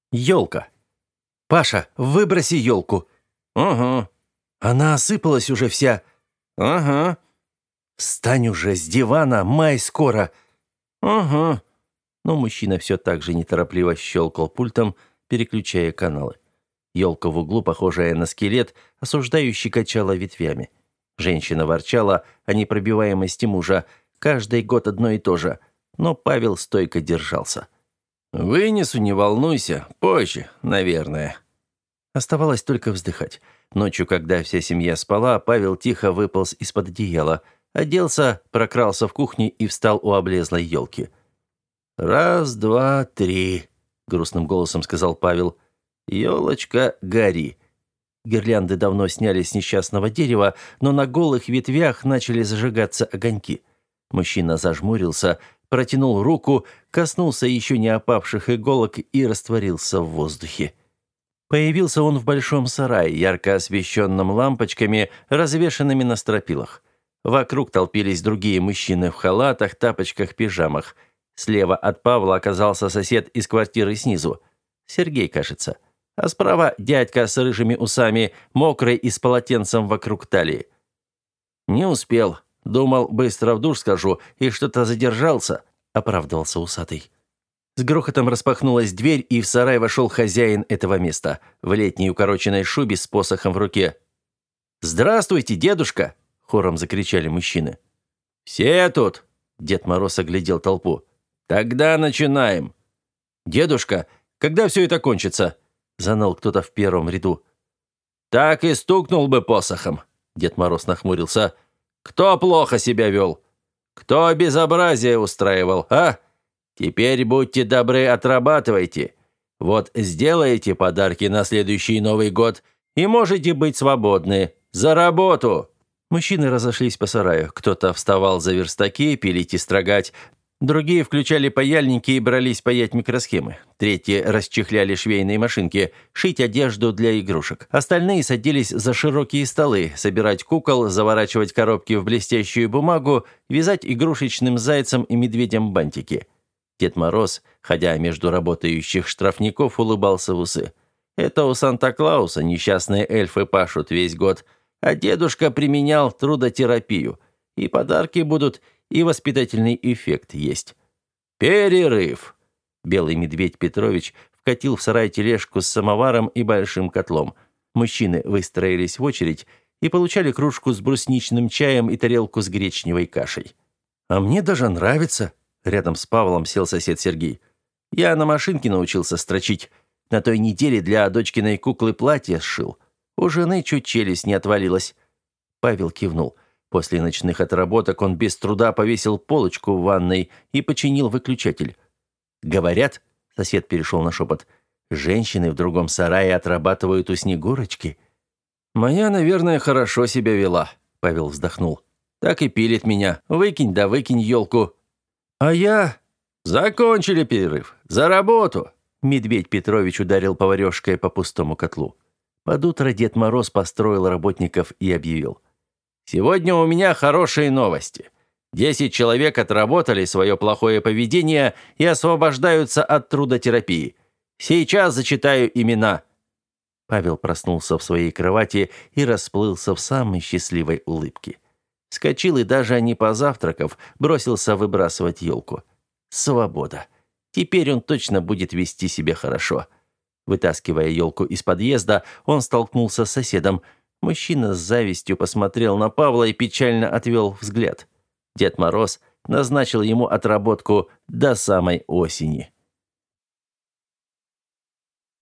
Елка. «Паша, выброси елку!» «Угу». «Она осыпалась уже вся!» «Ага». «Встань уже с дивана, май скоро!» «Угу». Но мужчина все так же неторопливо щелкал пультом, переключая каналы. Елка в углу, похожая на скелет, осуждающий, качала ветвями. Женщина ворчала о непробиваемости мужа. Каждый год одно и то же. Но Павел стойко держался. «Вынесу, не волнуйся. Позже, наверное». Оставалось только вздыхать. Ночью, когда вся семья спала, Павел тихо выполз из-под одеяла, оделся, прокрался в кухню и встал у облезлой елки. «Раз, два, три», — грустным голосом сказал Павел. «Елочка, гори». Гирлянды давно сняли с несчастного дерева, но на голых ветвях начали зажигаться огоньки. Мужчина зажмурился, протянул руку, коснулся еще не опавших иголок и растворился в воздухе. Появился он в большом сарае, ярко освещенном лампочками, развешанными на стропилах. Вокруг толпились другие мужчины в халатах, тапочках, пижамах. Слева от Павла оказался сосед из квартиры снизу. Сергей, кажется. А справа дядька с рыжими усами, мокрый и с полотенцем вокруг талии. «Не успел. Думал, быстро в душ схожу, и что-то задержался», — оправдывался усатый. С грохотом распахнулась дверь, и в сарай вошел хозяин этого места, в летней укороченной шубе с посохом в руке. «Здравствуйте, дедушка!» — хором закричали мужчины. «Все тут?» — Дед Мороз оглядел толпу. «Тогда начинаем». «Дедушка, когда все это кончится?» — заныл кто-то в первом ряду. «Так и стукнул бы посохом», — Дед Мороз нахмурился. «Кто плохо себя вел? Кто безобразие устраивал, а? Теперь будьте добры, отрабатывайте. Вот сделаете подарки на следующий Новый год и можете быть свободны. За работу!» Мужчины разошлись по сараю. Кто-то вставал за верстаки, пилить и строгать. Другие включали паяльники и брались паять микросхемы. Третьи расчехляли швейные машинки, шить одежду для игрушек. Остальные садились за широкие столы, собирать кукол, заворачивать коробки в блестящую бумагу, вязать игрушечным зайцем и медведям бантики. Дед Мороз, ходя между работающих штрафников, улыбался в усы. Это у Санта-Клауса несчастные эльфы пашут весь год, а дедушка применял трудотерапию. И подарки будут, и воспитательный эффект есть. Перерыв. Белый медведь Петрович вкатил в сарай тележку с самоваром и большим котлом. Мужчины выстроились в очередь и получали кружку с брусничным чаем и тарелку с гречневой кашей. «А мне даже нравится», — рядом с Павлом сел сосед Сергей. «Я на машинке научился строчить. На той неделе для дочкиной куклы платье сшил. У жены чуть челюсть не отвалилась». Павел кивнул. После ночных отработок он без труда повесил полочку в ванной и починил выключатель. «Говорят», — сосед перешел на шепот, — «женщины в другом сарае отрабатывают у Снегурочки». «Моя, наверное, хорошо себя вела», — Павел вздохнул. «Так и пилит меня. Выкинь да выкинь елку». «А я...» «Закончили перерыв. За работу!» Медведь Петрович ударил поварешкой по пустому котлу. Под утро Дед Мороз построил работников и объявил: «Сегодня у меня хорошие новости. 10 человек отработали свое плохое поведение и освобождаются от трудотерапии. Сейчас зачитаю имена». Павел проснулся в своей кровати и расплылся в самой счастливой улыбке. Вскочил и, даже не позавтракав, бросился выбрасывать елку. Свобода. Теперь он точно будет вести себя хорошо. Вытаскивая елку из подъезда, он столкнулся с соседом. Мужчина с завистью посмотрел на Павла и печально отвел взгляд. Дед Мороз назначил ему отработку до самой осени.